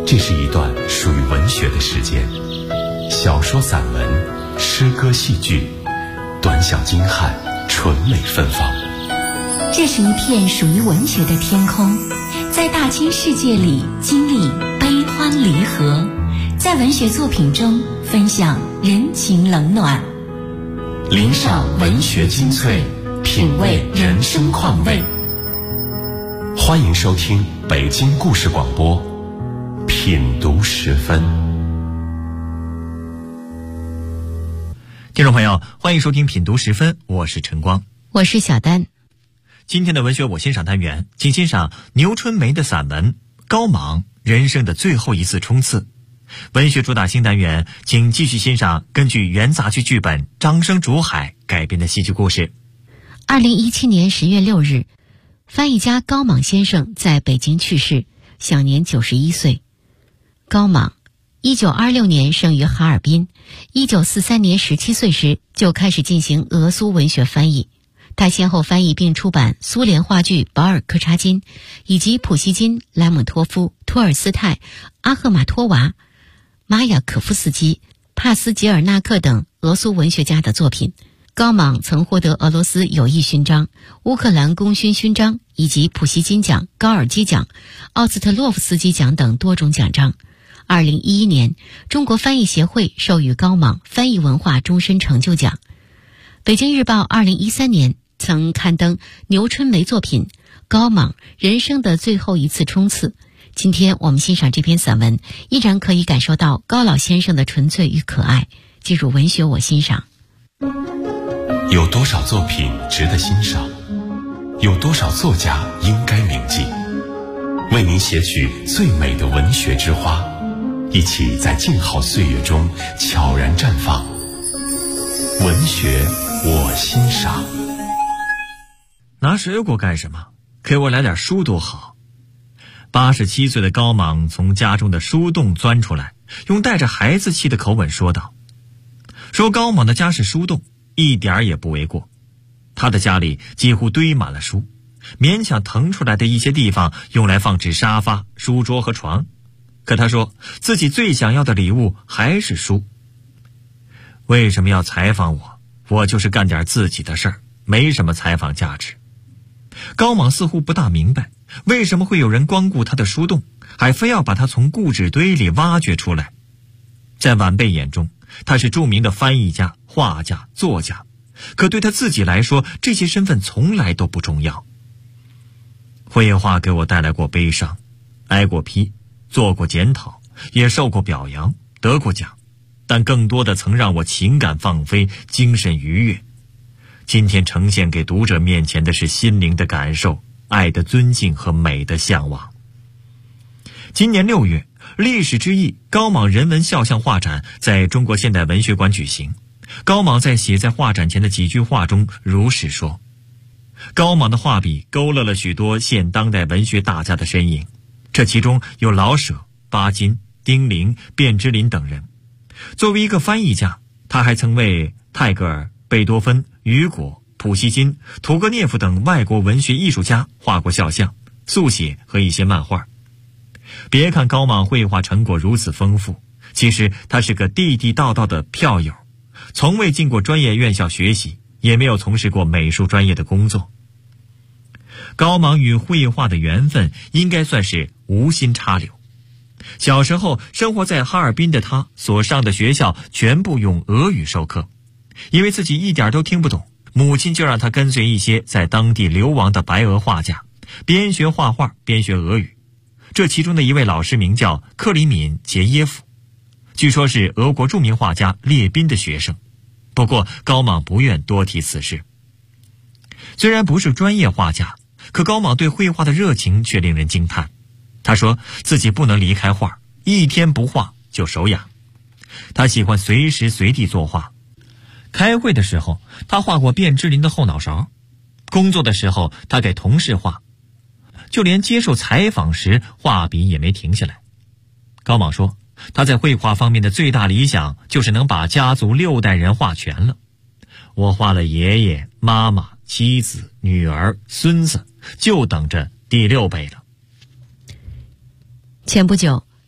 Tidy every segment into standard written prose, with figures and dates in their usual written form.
这是一段属于文学的时间，小说、散文、诗歌、戏剧，短小精悍，纯美芬芳。 这是一片属于文学的天空，在大千世界里经历悲欢离合，在文学作品中分享人情冷暖， 聆赏文学精粹，品味人生况味。欢迎收听北京故事广播品读时分。 听众朋友，欢迎收听品读时分，我是晨光， 我是小丹。 今天的文学我欣赏单元，请欣赏牛春梅的散文《高莽：人生的最后一次冲刺》。文学主打新单元，请继续欣赏根据原杂剧剧本《张生竹海》改编的戏剧故事。 2017年10月6日，翻译家高莽先生在北京去世，享年91岁。高莽1926年生于哈尔滨，1943年17岁时就开始进行俄苏文学翻译。他先后翻译并出版苏联话剧《保尔柯察金》以及普希金、莱蒙托夫、托尔斯泰、阿赫玛托娃、马雅可夫斯基、帕斯捷尔纳克等俄苏文学家的作品。高莽曾获得俄罗斯友谊勋章、乌克兰功勋勋章以及普希金奖、高尔基奖、奥斯特洛夫斯基奖等多种奖章。2011年，中国翻译协会授予高莽翻译文化终身成就奖。北京日报2013年曾刊登牛春梅作品《高莽：人生的最后一次冲刺》。今天我们欣赏这篇散文，依然可以感受到高老先生的纯粹与可爱。进入文学我欣赏。 有多少作品值得欣赏？有多少作家应该铭记？为您写取最美的文学之花，一起在静好岁月中悄然绽放。文学我欣赏。 拿水果干什么？给我来点书多好。87岁的高莽从家中的书洞钻出来，用带着孩子气的口吻说道。说高莽的家是书洞，一点儿也不为过。他的家里几乎堆满了书，勉强腾出来的一些地方用来放置沙发、书桌和床。可他说自己最想要的礼物还是书。为什么要采访我？我就是干点自己的事儿，没什么采访价值。高莽似乎不大明白，为什么会有人光顾他的书洞，还非要把他从故纸堆里挖掘出来。在晚辈眼中，他是著名的翻译家、画家、作家，可对他自己来说，这些身份从来都不重要。绘画给我带来过悲伤，挨过批，做过检讨，也受过表扬，得过奖，但更多的曾让我情感放飞，精神愉悦。今天呈现给读者面前的是心灵的感受，爱的尊敬和美的向往。今年6月，历史之翼高莽人文肖像画展在中国现代文学馆举行。高莽在写在画展前的几句话中如是说。高莽的画笔勾勒了许多现当代文学大家的身影，这其中有老舍、巴金、丁玲、卞之琳等人。作为一个翻译家，他还曾为泰戈尔、贝多芬、雨果、普希金、屠格涅夫等外国文学艺术家画过肖像、速写和一些漫画。别看高莽绘画成果如此丰富，其实他是个地地道道的票友，从未进过专业院校学习，也没有从事过美术专业的工作。高莽与绘画的缘分应该算是无心插柳。小时候生活在哈尔滨的他所上的学校全部用俄语授课，因为自己一点都听不懂，母亲就让他跟随一些在当地流亡的白俄画家，边学画画边学俄语。这其中的一位老师名叫克里敏杰耶夫，据说是俄国著名画家列宾的学生。不过高莽不愿多提此事。虽然不是专业画家，可高莽对绘画的热情却令人惊叹。他说自己不能离开画，一天不画就手痒。他喜欢随时随地作画。开会的时候，他画过卞之琳的后脑勺；工作的时候，他给同事画；就连接受采访时，画笔也没停下来。高莽说，他在绘画方面的最大理想就是能把家族6代人画全了。我画了爷爷、妈妈、妻子、女儿、孙子，就等着第6辈了。 前不久，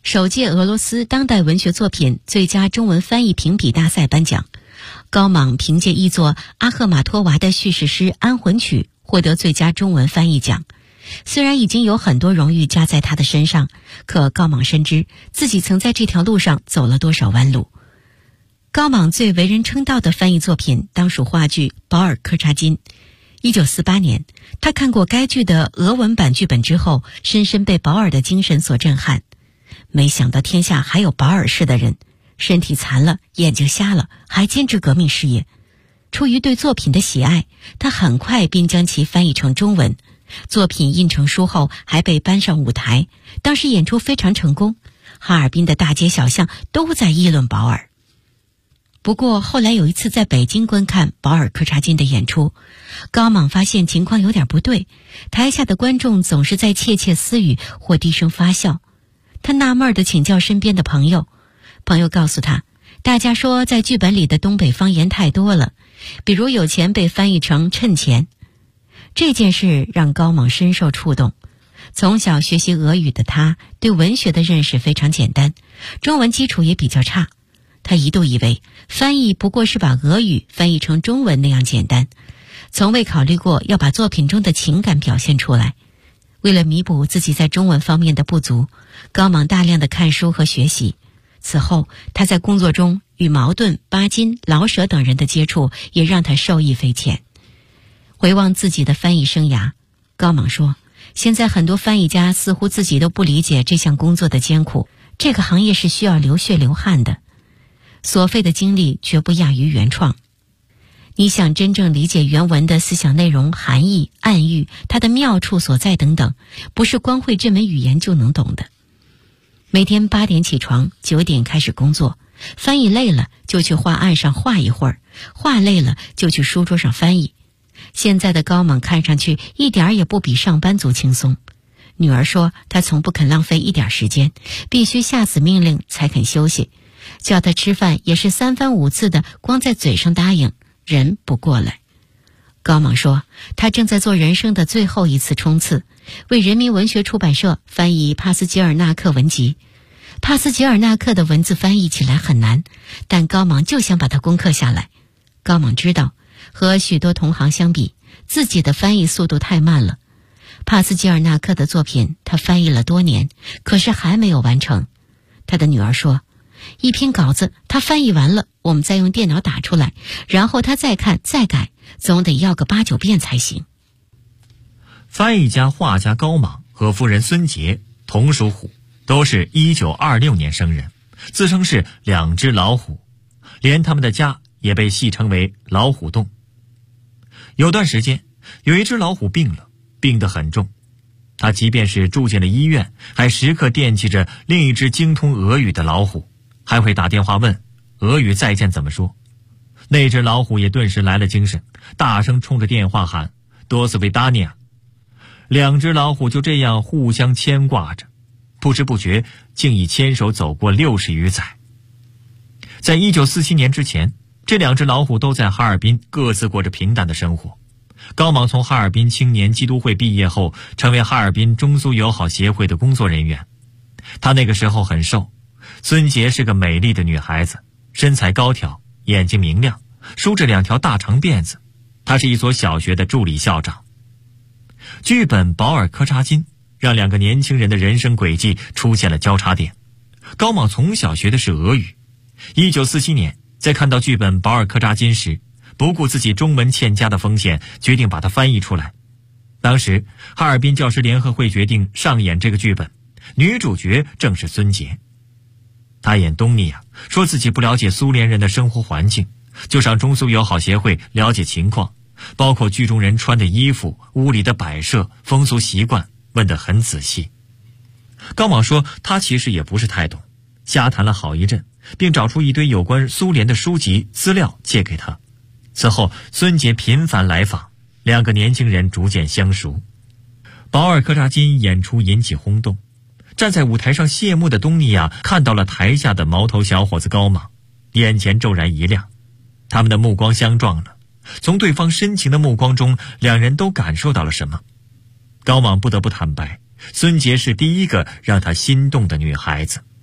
首届俄罗斯当代文学作品最佳中文翻译评比大赛颁奖，高莽凭借译作阿赫马托娃的叙事诗《安魂曲》获得最佳中文翻译奖。虽然已经有很多荣誉加在他的身上，可高莽深知自己曾在这条路上走了多少弯路。高莽最为人称道的翻译作品当属话剧《保尔柯察金》。1948年，他看过该剧的俄文版剧本之后，深深被保尔的精神所震撼。没想到天下还有保尔式的人，身体残了，眼睛瞎了，还坚持革命事业。出于对作品的喜爱，他很快便将其翻译成中文。作品印成书后还被搬上舞台，当时演出非常成功，哈尔滨的大街小巷都在议论保尔。不过后来有一次在北京观看保尔柯察金的演出，高莽发现情况有点不对，台下的观众总是在窃窃私语或低声发笑。他纳闷地请教身边的朋友，朋友告诉他，大家说在剧本里的东北方言太多了，比如有钱被翻译成趁钱。这件事让高莽深受触动。从小学习俄语的他对文学的认识非常简单，中文基础也比较差。他一度以为翻译不过是把俄语翻译成中文那样简单，从未考虑过要把作品中的情感表现出来。为了弥补自己在中文方面的不足，高莽大量的看书和学习。此后他在工作中与茅盾、巴金、老舍等人的接触也让他受益匪浅。回望自己的翻译生涯，高莽说，现在很多翻译家似乎自己都不理解这项工作的艰苦，这个行业是需要流血流汗的，所费的精力绝不亚于原创。你想真正理解原文的思想内容、含义、暗喻，它的妙处所在等等，不是光会这门语言就能懂的。每天8点起床，9点开始工作，翻译累了就去画案上画一会儿，画累了就去书桌上翻译。现在的高莽看上去一点也不比上班族轻松。女儿说他从不肯浪费一点时间，必须下死命令才肯休息，叫他吃饭也是3番5次的光在嘴上答应，人不过来。高莽说他正在做人生的最后一次冲刺，为人民文学出版社翻译帕斯捷尔纳克文集。帕斯捷尔纳克的文字翻译起来很难，但高莽就想把它攻克下来。高莽知道和许多同行相比，自己的翻译速度太慢了。帕斯捷尔纳克的作品他翻译了多年，可是还没有完成。他的女儿说，一篇稿子他翻译完了，我们再用电脑打出来，然后他再看再改，总得要个8、9遍才行。 翻译家、画家高莽和夫人孙杰同属虎，都是1926年生人，自称是2只老虎，连他们的家也被戏称为老虎洞。有段时间，有一只老虎病了，病得很重，他即便是住进了医院，还时刻惦记着另一只精通俄语的老虎，还会打电话问俄语再见怎么说。那只老虎也顿时来了精神，大声冲着电话喊多斯维达尼亚。2只老虎就这样互相牵挂着，不知不觉竟已牵手走过60余载。在1947年之前，这2只老虎都在哈尔滨各自过着平淡的生活。高莽从哈尔滨青年基督会毕业后，成为哈尔滨中苏友好协会的工作人员。他那个时候很瘦，孙杰是个美丽的女孩子，身材高挑，眼睛明亮，梳着2条大长辫子。她是一所小学的助理校长。剧本《保尔柯察金》让2个年轻人的人生轨迹出现了交叉点。高莽从小学的是俄语，1947年在看到剧本《保尔柯察金》时，不顾自己中文欠佳的风险，决定把它翻译出来。当时哈尔滨教师联合会决定上演这个剧本，女主角正是孙杰。她演东尼亚，说自己不了解苏联人的生活环境，就上中苏友好协会了解情况，包括剧中人穿的衣服、屋里的摆设、风俗习惯，问得很仔细。高莽说他其实也不是太懂，瞎谈了好一阵，并找出一堆有关苏联的书籍资料借给他。此后孙杰频繁来访，2个年轻人逐渐相熟。保尔柯察金演出引起轰动，站在舞台上谢幕的东尼亚看到了台下的毛头小伙子高莽，眼前骤然一亮，他们的目光相撞了。从对方深情的目光中，2人都感受到了什么。高莽不得不坦白，孙杰是第一个让他心动的女孩子。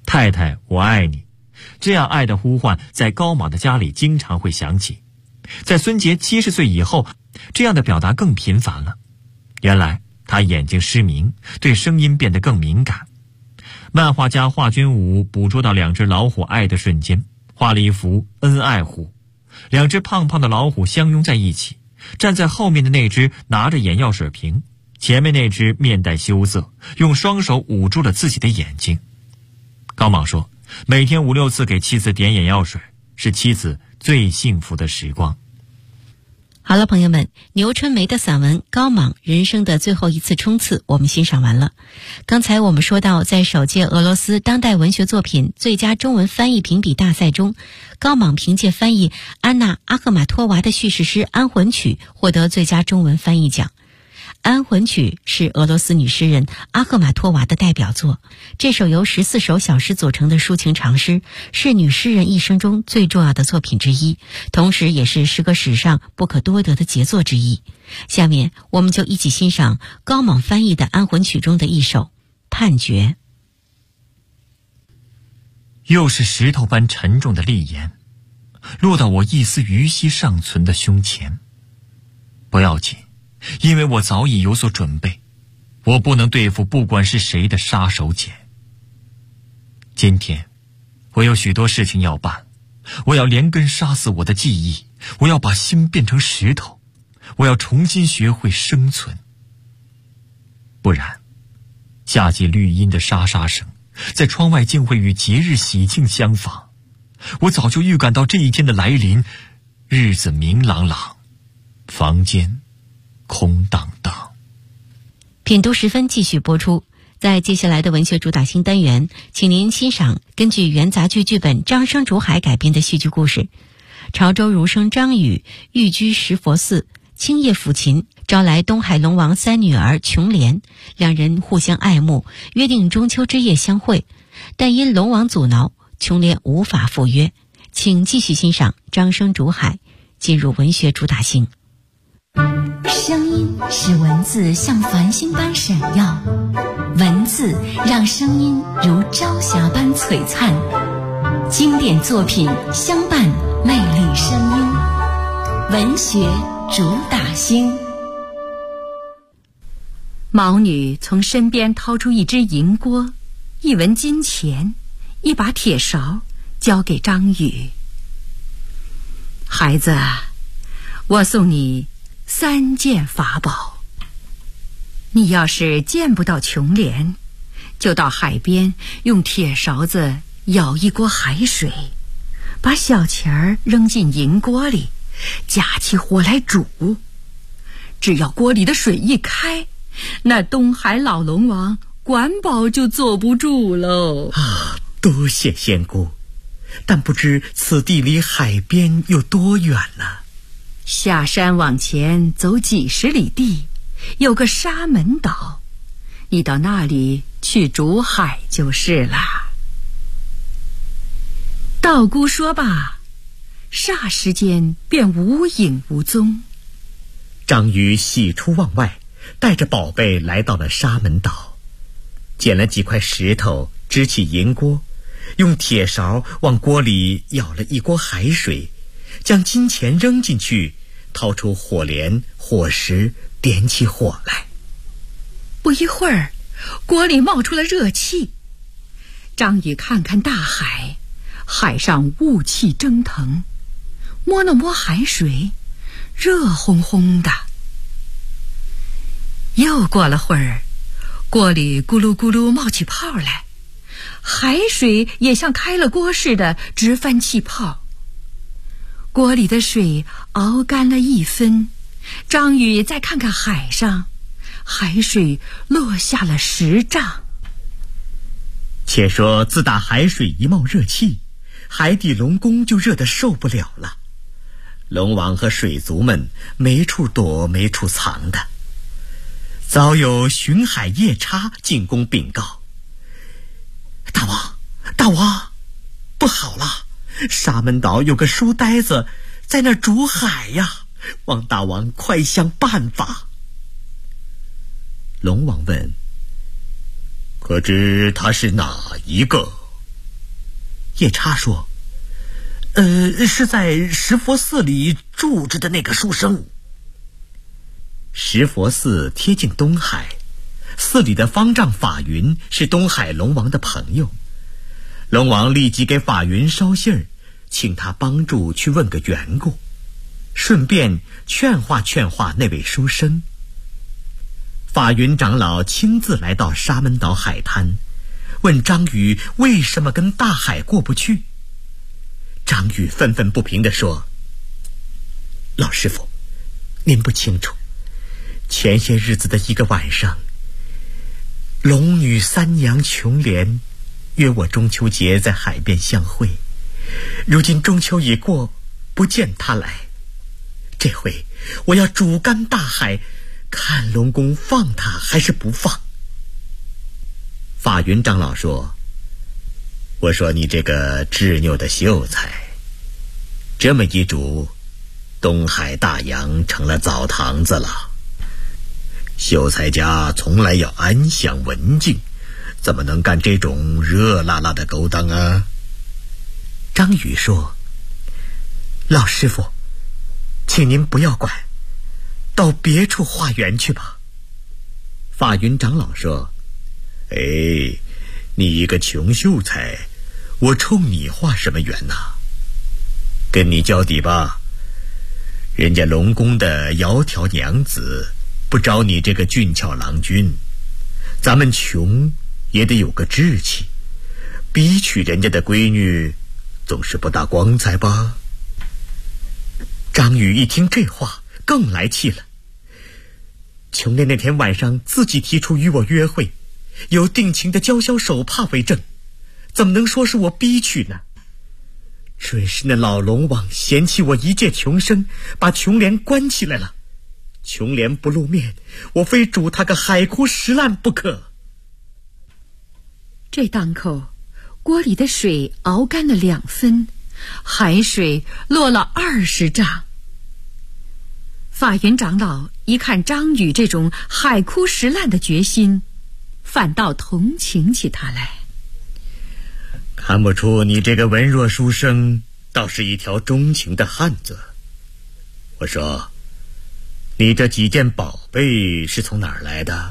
太太，我爱你。这样爱的呼唤在高莽的家里经常会响起。在孙杰70岁以后，这样的表达更频繁了。原来他眼睛失明，对声音变得更敏感。漫画家华君武捕捉到2只老虎爱的瞬间，画了一幅恩爱虎。2只胖胖的老虎相拥在一起，站在后面的那只拿着眼药水瓶，前面那只面带羞涩，用双手捂住了自己的眼睛。高莽说，每天5、6次给妻子点眼药水，是妻子最幸福的时光。 好了，朋友们，牛春梅的散文《高莽人生的最后一次冲刺》我们欣赏完了。刚才我们说到，在首届俄罗斯当代文学作品最佳中文翻译评比大赛中，高莽凭借翻译安娜·阿赫马托娃的叙事诗《安魂曲》获得最佳中文翻译奖。《安魂曲》是俄罗斯女诗人阿赫马托娃的代表作，这首由14首小诗组成的抒情长诗，是女诗人一生中最重要的作品之一，同时也是诗歌史上不可多得的杰作之一。下面我们就一起欣赏高莽翻译的《安魂曲》中的一首《判决》。 又是石头般沉重的利言，落到我一丝余息尚存的胸前。不要紧，因为我早已有所准备，我不能对付不管是谁的杀手锏。今天我有许多事情要办，我要连根杀死我的记忆，我要把心变成石头，我要重新学会生存。不然夏季绿荫的沙沙声在窗外竟会与节日喜庆相仿。我早就预感到这一天的来临，日子明朗朗，房间空荡荡。 品读时分继续播出。在接下来的文学主打新单元，请您欣赏根据元杂剧剧本《张生竹海》改编的戏剧故事。潮州儒生张禹寓居石佛寺，清夜抚琴，招来东海龙王3女儿琼莲，2人互相爱慕，约定中秋之夜相会，但因龙王阻挠，琼莲无法赴约。请继续欣赏《张生竹海》，进入文学主打星。 声音使文字像繁星般闪耀，文字让声音如朝霞般璀璨，经典作品相伴，魅力声音，文学主打星。毛女从身边掏出一只银锅，一文金钱，一把铁勺，交给张禹。孩子，我送你3件法宝。你要是见不到琼莲，就到海边用铁勺子舀一锅海水，把小钱儿扔进银锅里，架起火来煮。只要锅里的水一开，那东海老龙王管保就坐不住喽。 多谢仙姑，但不知此地离海边有多远呢？ 下山往前走几10里地，有个沙门岛，你到那里去煮海就是啦。道姑说罢，霎时间便无影无踪。 张禹喜出望外，带着宝贝来到了沙门岛，捡了几块石头，支起银锅，用铁勺往锅里舀了一锅海水，将金钱扔进去，掏出火镰、火石，点起火来。 不一会儿，锅里冒出了热气。张禹看看大海，海上雾气蒸腾，摸了摸海水，热烘烘的。又过了会儿，锅里咕噜咕噜冒起泡来，海水也像开了锅似的直翻气泡。锅里的水熬干了1分，张禹再看看海上，海水落下了10丈。 且说自打海水一冒热气，海底龙宫就热得受不了了。龙王和水族们没处躲没处藏的，早有巡海夜叉进宫禀告：大王，不好了，沙门岛有个书呆子在那儿煮海呀，望大王快想办法。龙王问：可知他是哪一个？ 夜叉说：“是在石佛寺里住着的那个书生。”石佛寺贴近东海，寺里的方丈法云是东海龙王的朋友。龙王立即给法云捎信儿，请他帮助去问个缘故，顺便劝化那位书生。法云长老亲自来到沙门岛海滩，问张宇为什么跟大海过不去。张宇愤愤不平地说：“老师傅，您不清楚，前些日子的一个晚上，龙女三娘琼莲约我中秋节在海边相会，如今中秋已过，不见她来，这回我要主干大海，看龙公放她还是不放。”法云长老说：“我说你这个执拗的秀才，这么一煮，东海大洋成了澡堂子了。秀才家从来要安详文静，怎么能干这种热辣辣的勾当啊？”张宇说：“老师傅，请您不要管，到别处化缘去吧。”法云长老说：“你一个穷秀才，我冲你化什么缘呐？跟你交底吧，人家龙宫的窈窕娘子不招你这个俊俏郎君，咱们穷也得有个志气，逼娶人家的闺女总是不大光彩吧？”张宇一听这话更来气了。琼莲那天晚上自己提出与我约会，有定情的娇绡手帕为证，怎么能说是我逼娶呢？准是那老龙王嫌弃我一介穷生，把琼莲关起来了。琼莲不露面，我非煮他个海枯石烂不可。 这当口，锅里的水熬干了2分，海水落了20丈。法云长老一看张宇这种海枯石烂的决心，反倒同情起他来。 看不出你这个文弱书生倒是一条钟情的汉子。我说，你这几件宝贝是从哪儿来的？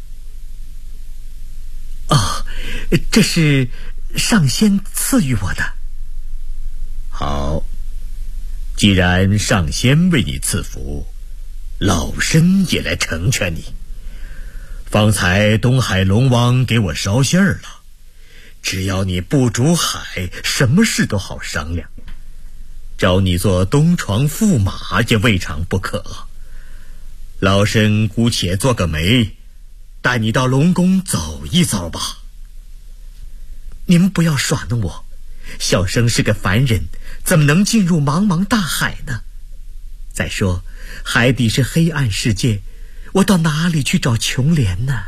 哦，这是上仙赐予我的。好，既然上仙为你赐福，老身也来成全你。方才东海龙王给我捎信儿了，只要你不逐海，什么事都好商量。找你做东床驸马也未尝不可。老身姑且做个媒，带你到龙宫走一遭吧。您不要耍弄我，小生是个凡人，怎么能进入茫茫大海呢？再说海底是黑暗世界，我到哪里去找琼莲呢？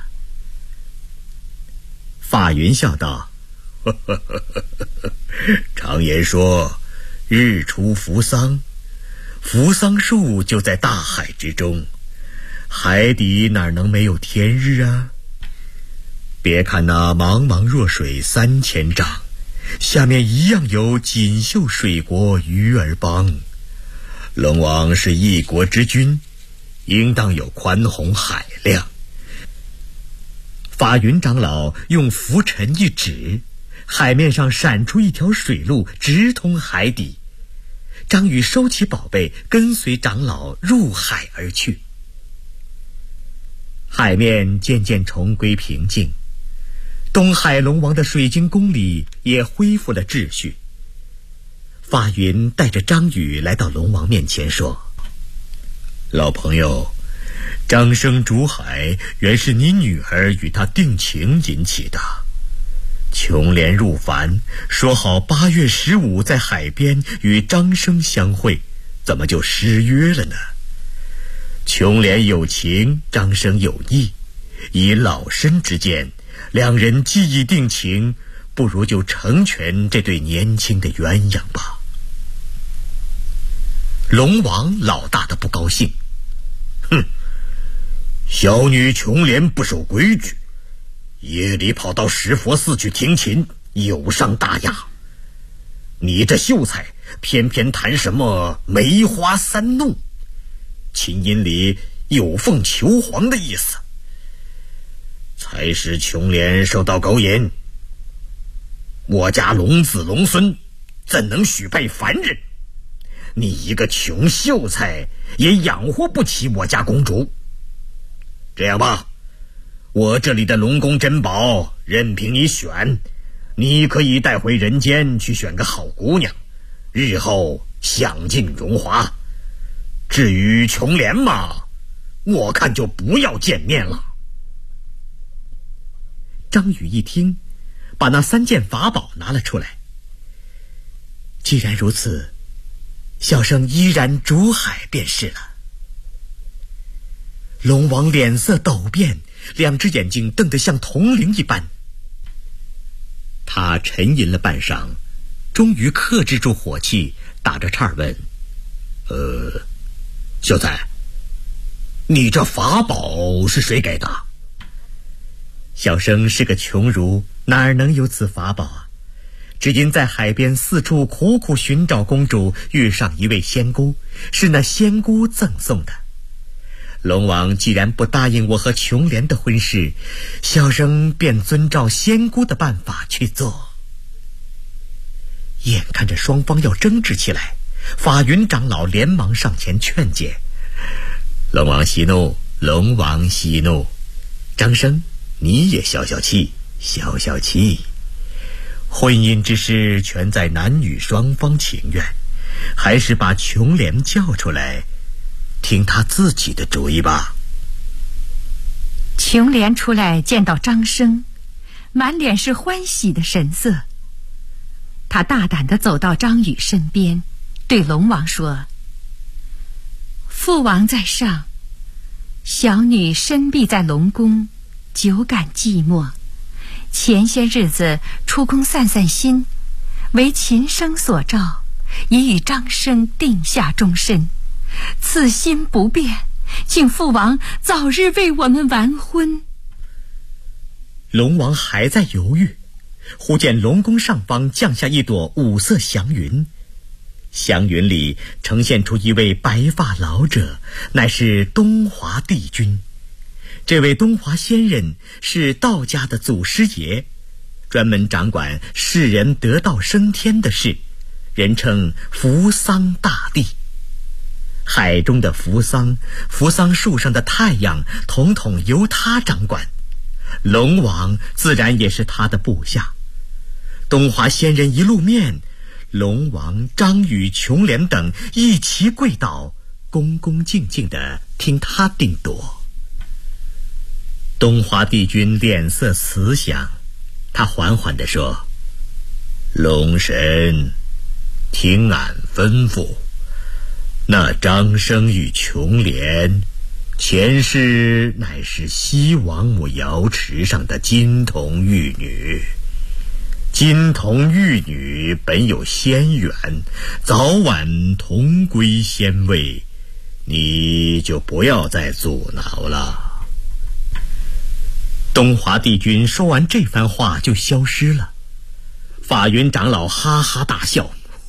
法云笑道：常言说日出扶桑，扶桑树就在大海之中，海底哪能没有天日啊？别看那茫茫若水3000丈，下面一样有锦绣水国鱼儿帮。龙王是一国之君，应当有宽宏海量。法云长老用拂尘一指，海面上闪出一条水路，直通海底。张宇收起宝贝，跟随长老入海而去。海面渐渐重归平静，东海龙王的水晶宫里也恢复了秩序。法云带着张宇来到龙王面前说：老朋友，张生逐海原是你女儿与他定情引起的。琼莲入凡，说好8月15在海边与张生相会，怎么就失约了呢？琼莲有情，张生有意，以老身之见，两人既已定情，不如就成全这对年轻的鸳鸯吧。龙王老大的不高兴，小女琼莲不守规矩，夜里跑到石佛寺去听琴，有伤大雅。 你这秀才偏偏谈什么梅花三弄，琴音里有凤求凰的意思，才使琼莲受到勾引。我家龙子龙孙怎能许配凡人？你一个穷秀才也养活不起我家公主。这样吧，我这里的龙宫珍宝任凭你选，你可以带回人间去选个好姑娘，日后享尽荣华。至于琼莲嘛，我看就不要见面了。 张宇一听，把那3件法宝拿了出来。既然如此，小生依然主海便是了。龙王脸色陡变，2只眼睛瞪得像铜铃一般。他沉吟了半晌，终于克制住火气，打着岔问： 秀才，你这法宝是谁给的？ 小生是个穷儒，哪能有此法宝啊？只因在海边四处苦苦寻找公主，遇上一位仙姑，是那仙姑赠送的。龙王既然不答应我和琼莲的婚事，小生便遵照仙姑的办法去做。眼看着双方要争执起来，法云长老连忙上前劝解： 龙王息怒，龙王息怒。张生，你也消消气，消消气。婚姻之事全在男女双方情愿，还是把琼莲叫出来，听他自己的主意吧。 琼莲出来见到张生，满脸是欢喜的神色。他大胆地走到张宇身边，对龙王说：父王在上，小女身避在龙宫，久感寂寞，前些日子出宫散散心，为琴声所召，已与张生定下终身。此心不变，请父王早日为我们完婚。 龙王还在犹豫，忽见龙宫上方降下一朵五色祥云，祥云里呈现出一位白发老者，乃是东华帝君。这位东华仙人是道家的祖师爷，专门掌管世人得道升天的事，人称扶桑大帝。海中的扶桑树上的太阳统统由他掌管，龙王自然也是他的部下。东华仙人一露面，龙王、张宇、琼莲等一齐跪倒，恭恭敬敬地听他定夺。东华帝君脸色慈祥，他缓缓地说： 龙神，听俺吩咐，那张生与琼莲前世乃是西王母瑶池上的金童玉女，金童玉女本有仙缘，早晚同归仙位，你就不要再阻挠了。 东华帝君说完这番话就消失了。法云长老哈哈大笑：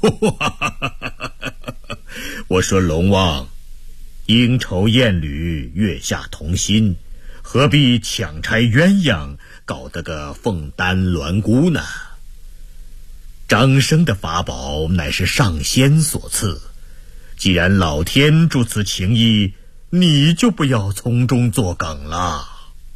我说龙王，应酬艳侣，月下同心，何必强拆鸳鸯，搞得个凤丹鸾姑呢？张生的法宝乃是上仙所赐，既然老天注此情谊，你就不要从中作梗了。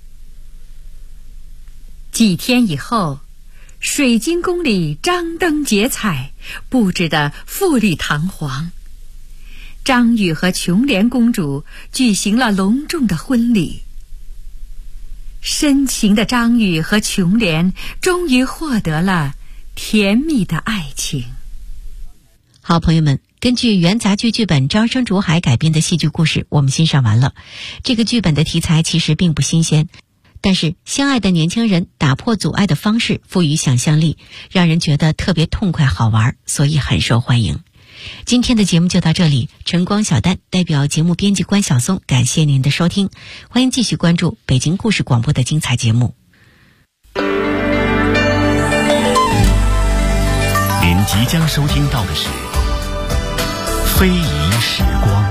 几天以后，水晶宫里张灯结彩，布置得富丽堂皇。张宇和琼莲公主举行了隆重的婚礼。深情的张宇和琼莲终于获得了甜蜜的爱情。 好朋友们，根据原杂剧剧本《张生竹海》改编的戏剧故事我们欣赏完了。这个剧本的题材其实并不新鲜，但是相爱的年轻人打破阻碍的方式赋予想象力，让人觉得特别痛快好玩，所以很受欢迎。今天的节目就到这里，晨光小丹代表节目编辑关晓松感谢您的收听，欢迎继续关注北京故事广播的精彩节目。 您即将收听到的是《非遗时光》。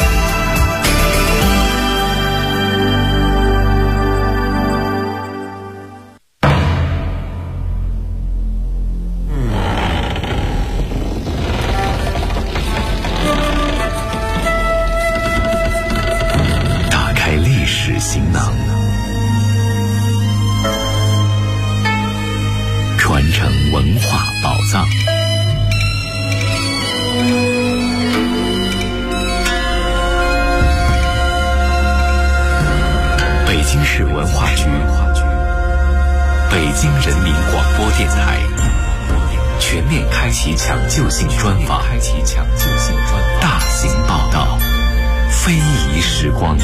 打开历史行囊，传承文化宝藏。北京市文化局、北京人民广播电台全面开启抢救性专访，大型报道，非遗时光。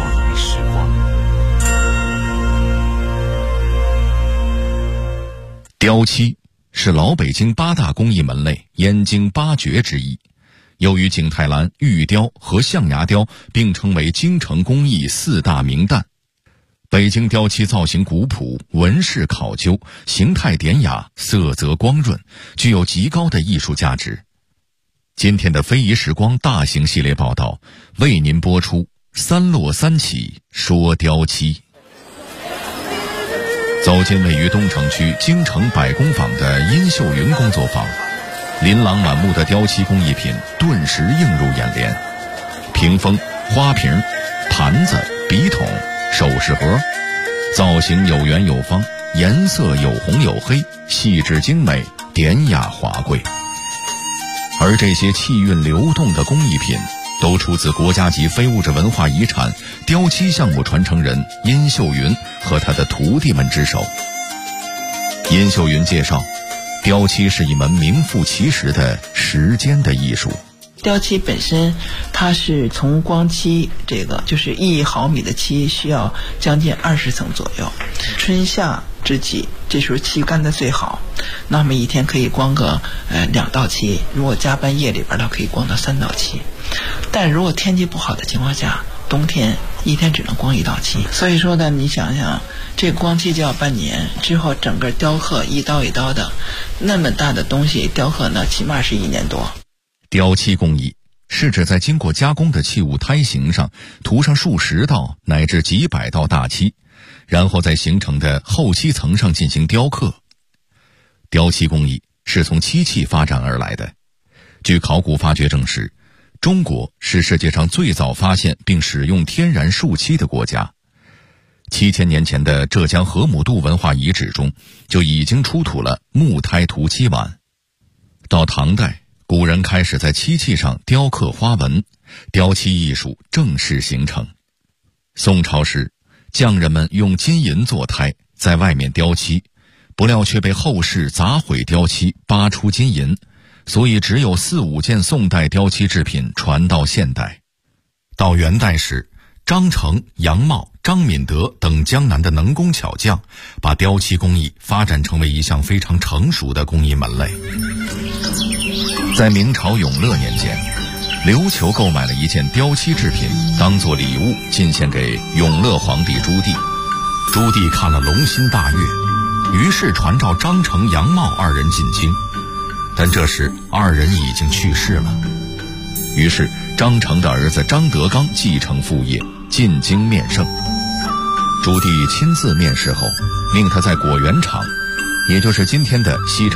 雕漆是老北京8大工艺门类燕京8绝之一，又与景泰蓝、玉雕和象牙雕并称为京城工艺4大名旦。北京雕漆造型古朴，纹饰考究，形态典雅，色泽光润，具有极高的艺术价值。今天的非遗时光大型系列报道为您播出3落3起说雕漆。走进位于东城区京城百工坊的殷秀云工作坊，琳琅满目的雕漆工艺品顿时映入眼帘。屏风、花瓶、盘子、笔筒、首饰盒，造型有圆有方，颜色有红有黑，细致精美，典雅华贵。而这些气韵流动的工艺品都出自国家级非物质文化遗产雕漆项目传承人殷秀云和他的徒弟们之手。殷秀云介绍，雕漆是一门名副其实的时间的艺术。 雕漆本身它是从光漆，这个就是1毫米的漆需要将近20层左右。春夏之际，这时候漆干得最好，那么一天可以光个2道漆，如果加班夜里边呢，可以光到3道漆。但如果天气不好的情况下，冬天一天只能光1道漆。所以说呢，你想想，这光漆就要半年，之后整个雕刻一刀一刀的，那么大的东西雕刻呢，起码是1年多。 雕漆工艺是指在经过加工的器物胎形上涂上数十道乃至几百道大漆，然后在形成的后漆层上进行雕刻。雕漆工艺是从漆器发展而来的。据考古发掘证实，中国是世界上最早发现并使用天然树漆的国家。7000年前的浙江河姆渡文化遗址中就已经出土了木胎涂漆碗。到唐代，古人开始在漆器上雕刻花纹，雕漆艺术正式形成。宋朝时，匠人们用金银做胎，在外面雕漆，不料却被后世砸毁雕漆，扒出金银，所以只有4、5件宋代雕漆制品传到现代。到元代时，张成、杨茂、张敏德等江南的能工巧匠把雕漆工艺发展成为一项非常成熟的工艺门类。在明朝永乐年间，琉球购买了一件雕漆制品，当作礼物进献给永乐皇帝朱棣。朱棣看了龙心大悦，于是传召张成、杨茂2人进京，但这时2人已经去世了。于是张成的儿子张德刚继承父业，进京面圣。朱棣亲自面试后，命他在果园厂，也就是今天的西城